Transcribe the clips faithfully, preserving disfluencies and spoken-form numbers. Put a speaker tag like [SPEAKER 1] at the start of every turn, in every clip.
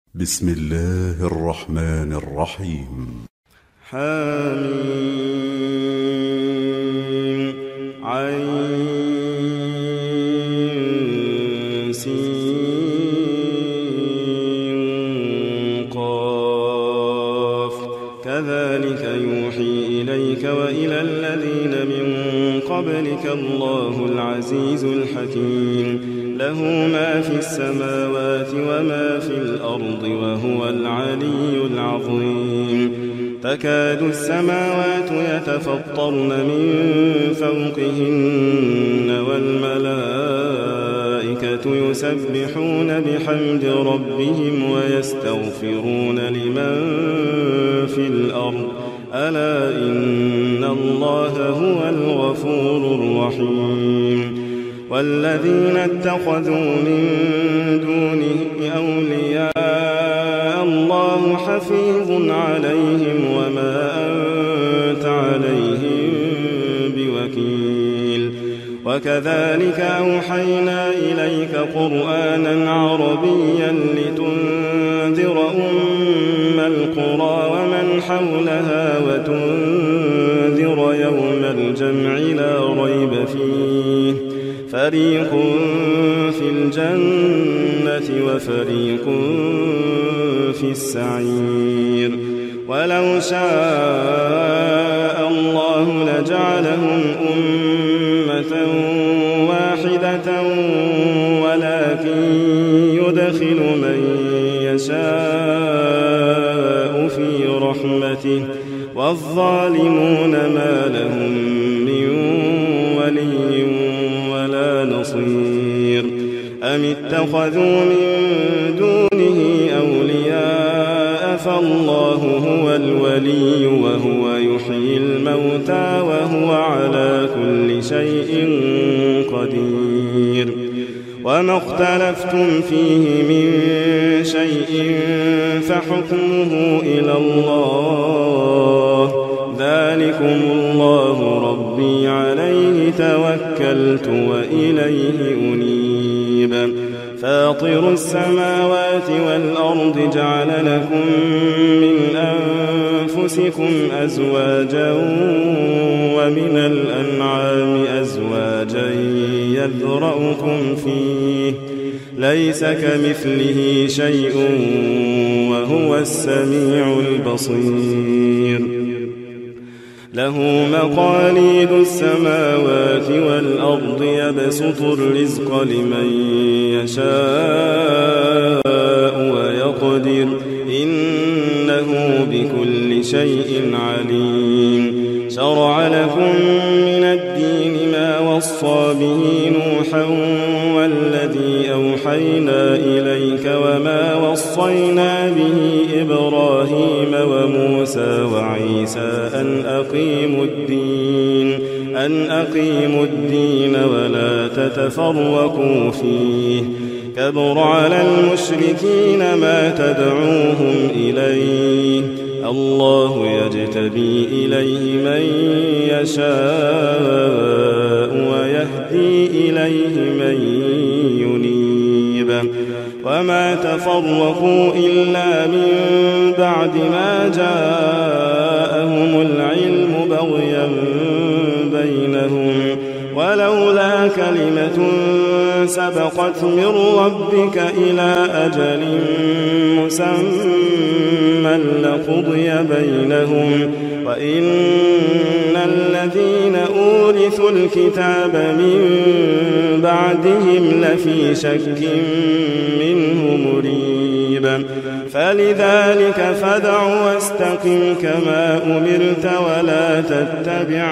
[SPEAKER 1] بسم الله الرحمن الرحيم.
[SPEAKER 2] حميم عين سين قاف كذلك يوحي إليك وإلى الذين من قبلك الله العزيز الحكيم له ما في السماوات وما في الأرض وهو العلي العظيم تكاد السماوات يتفطرن من فوقهن والملائكة يسبحون بحمد ربهم ويستغفرون لمن في الأرض ألا إن الله هو الغفور الرحيم والذين اتخذوا من دونه أولياء الله حفيظ عليهم وما أنت عليهم بوكيل وكذلك أوحينا إليك قرآنا عربيا لتنذر أم القرى ومن حولها وتنذر يوم الجمع لا ريب فيه فريق في الجنة وفريق في السعير ولو شاء الله لجعلهم أمة واحدة ولكن يدخل من يشاء في رحمته والظالمون ما لهم من ولي ولا نصير أم اتخذوا من دونه أولياء فالله هو الولي وهو يحيي الموتى وهو على كل شيء قدير وما اختلفتم فيه من شيء فحكمه إلى الله ذلكم الله ربي عليه توكلت وإليه أنيب فاطر السماوات والأرض جعل لكم من أنفسكم أزواجا ومن الأنعام أزواجا يذرأكم فيه ليس كمثله شيء وهو السميع البصير له مقاليد السماوات والأرض يبسط الرزق لمن يشاء ويقدر إنه بكل شيء عليم شرع لكم من الدين ما وصى به نوحا والذي أوحينا إليك وما وصينا به إبراهيم وموسى وعيسى أن أقيموا الدين أن أقيموا الدين ولا تتفرقوا فيه كبر على المشركين ما تدعوهم إليه الله يجتبي إليه من يشاء ويهدي إليه من ينيب وما تفرقوا إلا من بعد ما جاءهم العلم بغيا بينهم ولولا كلمة سبقت من ربك إلى أجل مسمى لقضي بينهم وإن الذين أورثوا الكتاب من بعدهم لفي شك منه مريب فلذلك فادع واستقم كما أمرت ولا تتبع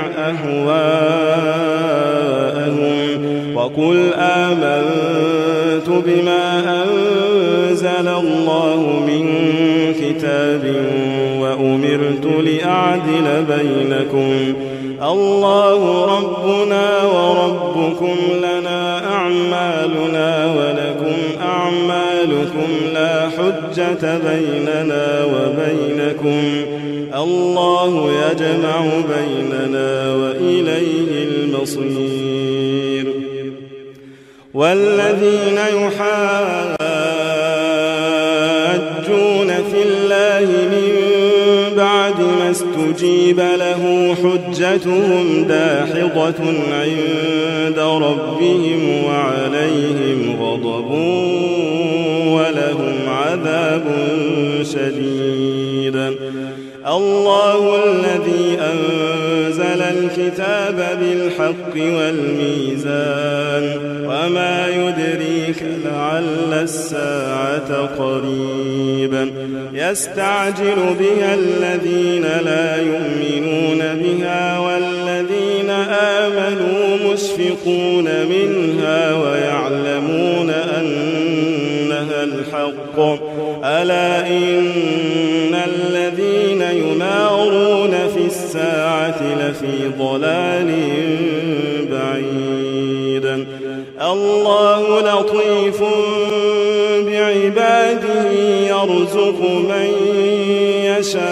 [SPEAKER 2] أهواءهم وقل آمنت بما أنزل الله من كتاب وأمرت لأعدل بينكم الله ربنا وربكم لنا أعمالنا ولكم أعمالكم لا حجة بيننا وبينكم الله يجمع بيننا وإليه المصير والذين يحاجون استجيب له حجتهم داحضة عند ربهم وعليهم غضب ولهم عذاب شديد. الله الذي أنزل الكتاب بالحق والميزان وما يدريك لعل الساعة قريبا يستعجل بها الذين لا يؤمنون بها والذين آمنوا مشفقون منها ويعلمون أنها الحق ألا إن الذين يمارون في الساعة لفي ضلال بعيد. الله لطيف بعباده يرزق من يشاء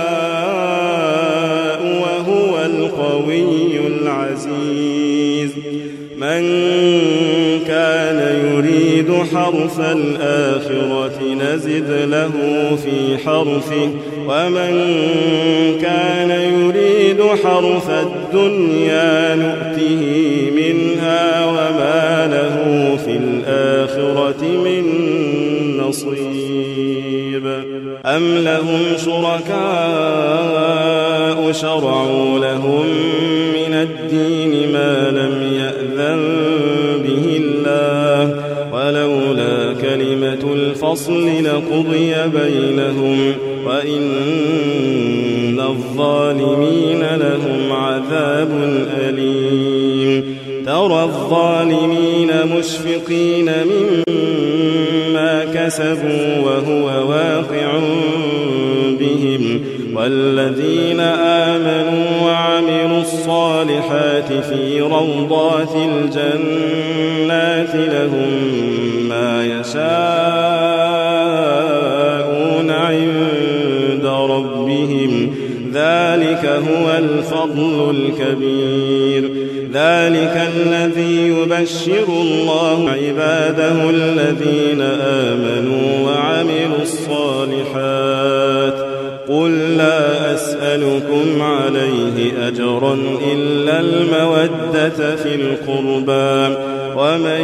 [SPEAKER 2] وهو القوي العزيز. من كان يريد حرث الآخرة نزد له في حرثه ومن كان يريد حرث الدنيا نؤته منها وما له في الآخرة من نصيب. أم لهم شركاء شرعوا لهم من الدين ما لم يأذن به الله ولولا كلمة الفصل لقضي بينهم وإن الظالمين لهم عذاب أليم. ترى الظالمين مشفقين مما كسبوا وهو واقع بهم والذين آمنوا وعملوا الصالحات في روضات الجنات لهم ما يشاءون عند ربهم ذلك هو الفضل الكبير. ذلك الذي يبشر الله عباده الذين آمنوا وعملوا الصالحات. قل لا أسألكم عليه أجرا إلا المودة في القربى ومن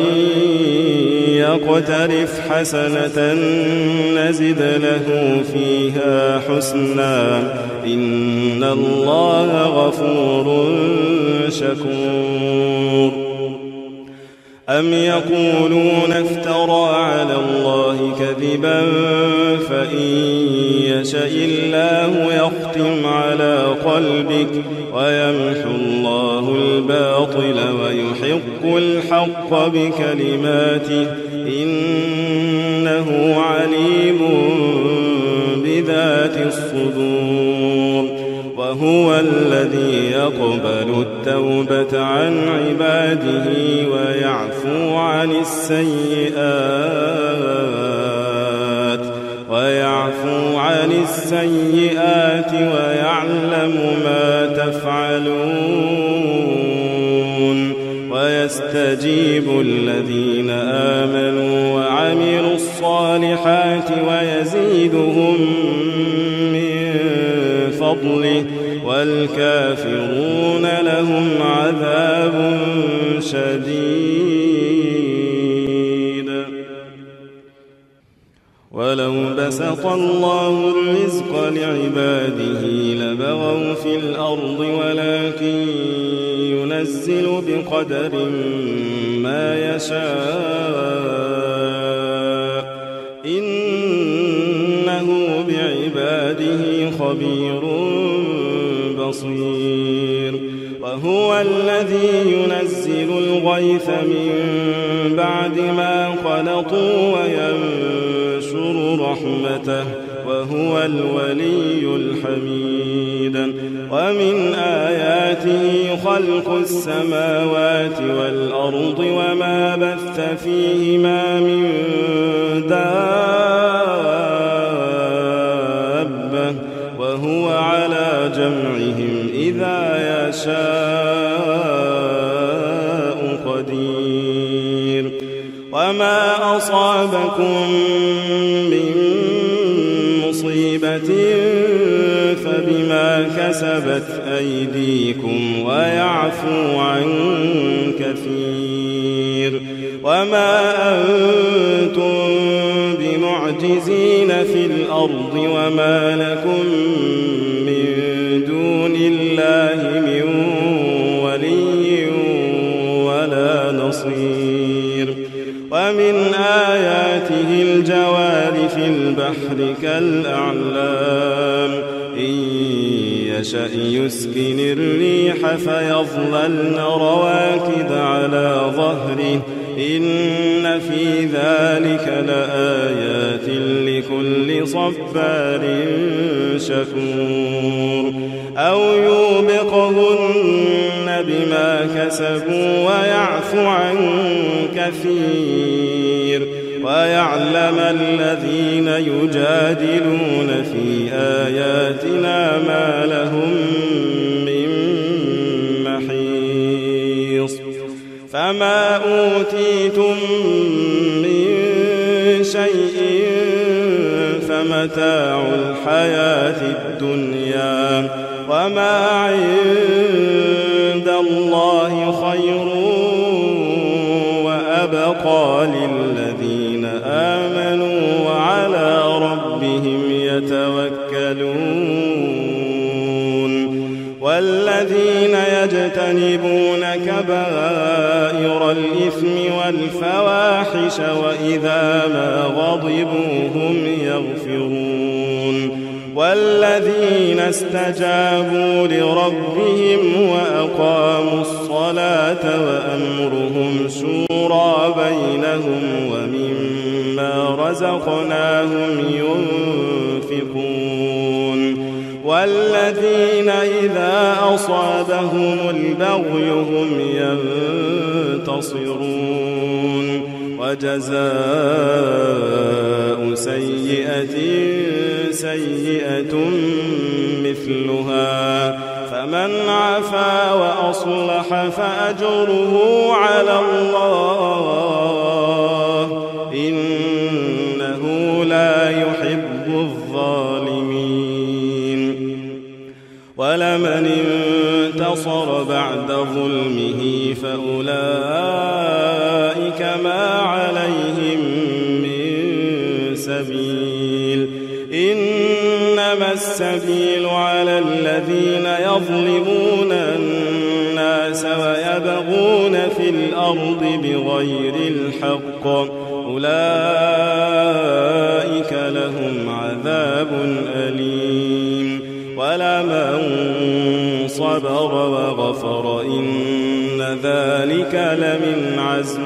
[SPEAKER 2] يقترف حسنة نزد له فيها حسنا إن الله غفور شكور. أم يقولون افترى على الله كذبا فإن يشاء الله يختم على قلبك ويمحو الله الباطل ويحق الحق بكلماته إنه عليم بذات الصدور. وهو الذي يقبل التوبة عن عباده ويعفو عن السيئات ويعفو عن السيئات ويعلم ما تفعلون ويستجيب الذين آمنوا وعملوا الصالحات ويزيدهم من فضله والكافرون لهم عذاب شديد. ولو بسط الله الرزق لعباده لبغوا في الأرض ولكن ينزل بقدر ما يشاء إنه بعباده خبير بصير. وهو الذي ينزل الغيث من بعد ما قنطوا وينشر رحمته وهو الولي الحميد. ومن آياته خلق السماوات والأرض وما بث فيهما من دابة وهو على جمعهم إذا يشاء قدير. وما أصابكم من مصيبة فبما كسبت أيديكم ويعفو عن كثير. وما أنتم بمعجزين في الأرض وما لكم من دون الله من ولي ولا نصير. ومن آياته الجوار في البحر كالأعلام إن يشأ يسكن الريح فيظللن رواكد على ظهره إن في ذلك لآيات لكل صبار شكور. أو يوبقهن بما كسبوا ويعفو عن كثير ويعلم الذين يجادلون في آياتنا ما لهم من محيص. فما أوتيتم من شيء فمتاع الحياة الدنيا وما عند الله خير وأبقى للذين آمنوا وعلى ربهم يتوكلون. والذين يجتنبون كبائر الإثم والفواحش وإذا ما غضبوا هم يغفرون. والذين استجابوا لربهم وأقاموا الصلاة وأمرهم شورى بينهم ومما رزقناهم ينفقون. والذين إذا أصابهم البغي هم ينتصرون. وجزاء سيئة سيئة مثلها فمن عفا وأصلح فأجره على الله إنه لا يحب الظالمين. ولمن انتصر بعد ظلمه فأولئك ما عليهم من سبيل إنما السبيل على الذين يظلمون الناس ويبغون في الأرض بغير الحق أولئك لهم عذاب أليم. ولمن صبر وغفر إن ذلك لمن عزم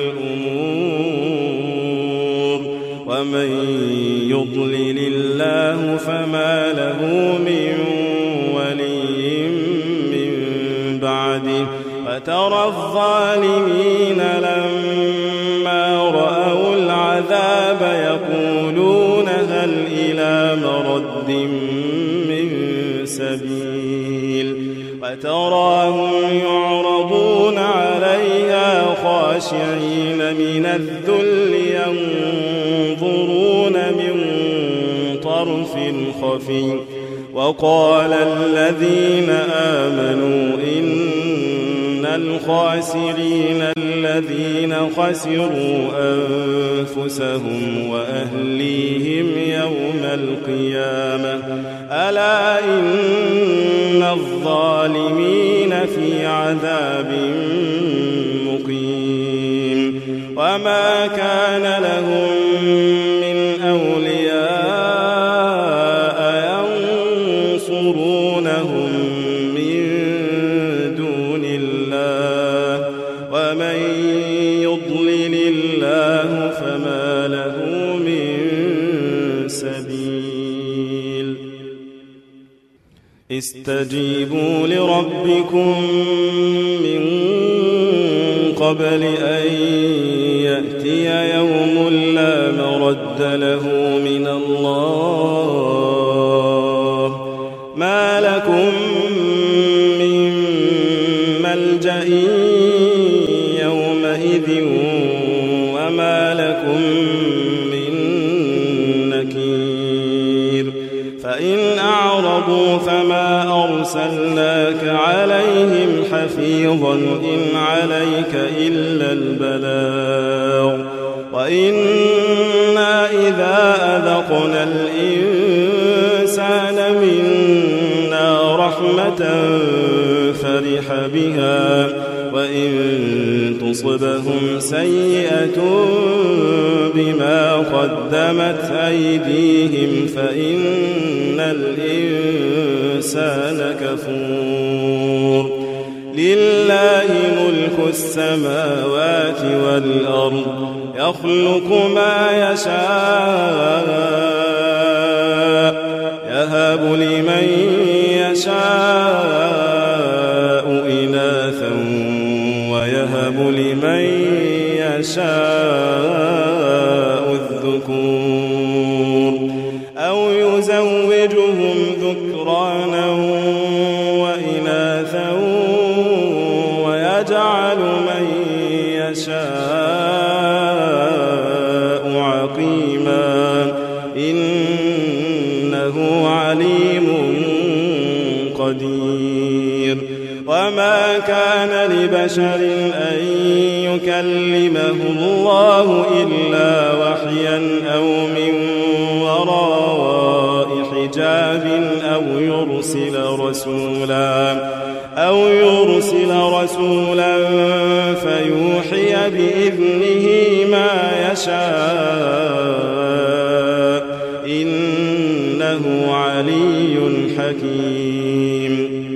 [SPEAKER 2] الأمور. ومن يضلل الله فما له من ولي من بعده. فترى الظالمين لما رأوا العذاب يقولون هل إلى مرد من سبيل. وتراهم يعرضون عليها خاشعين من الذل ينظرون من طرف خفي. وقال الذين آمنوا إن الخاسرين الذين خسروا أنفسهم وأهليهم يوم القيامة ألا إن الظالمين في عذاب مقيم. وما كان لهم من أولياء ينصرونهم من دون الله ومن يضلل الله فما له من سبيل. استجيبوا لربكم من قبل أن يأتي يوم لا مرد له من الله ما لكم من ملجأ يومئذ وما لكم من نكير. فإن أعرضوا أعرضوا فما أرسلناك عليهم حفيظا إن عليك إلا البلاغ وإنا إذا أذقنا الإنسان منا رحمة فرح بها وإن تصبهم سيئة بما قدمت أيديهم فإن الإنسان كفور لله ملك السماوات والأرض يخلق ما يشاء يهب لمن يشاء إناثا ويهب لمن يشاء الذكور أو يزوجهم ذكرانا وإناثا ويجعل من يشاء عقيما إنه عليم قدير وما كان لبشر أن يكلمه الله إلا وحيا أو من وراء حجاب أو يرسل رسولا أو يرسل رسولا فيوحي بإذنه ما يشاء إنه علي حكيم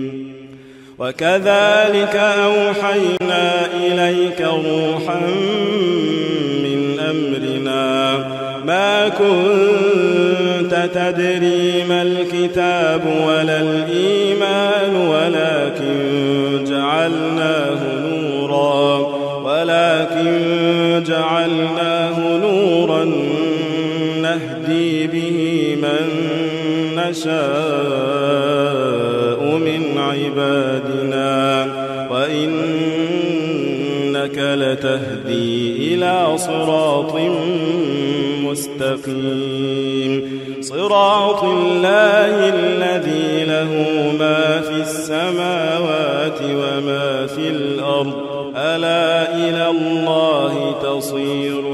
[SPEAKER 2] وكذلك أوحينا إليك روحا من أمرنا ما كنت تدري ما الكتاب ولا الإيمان ولكن جعلناه نورا ولكن جعلناه نورا نهدي به من نشاء من عبادنا وإنك لتهدي إلى صراط مستقيم صراط الله الذي له ما في السماوات وما في الأرض ألا إلى الله تصير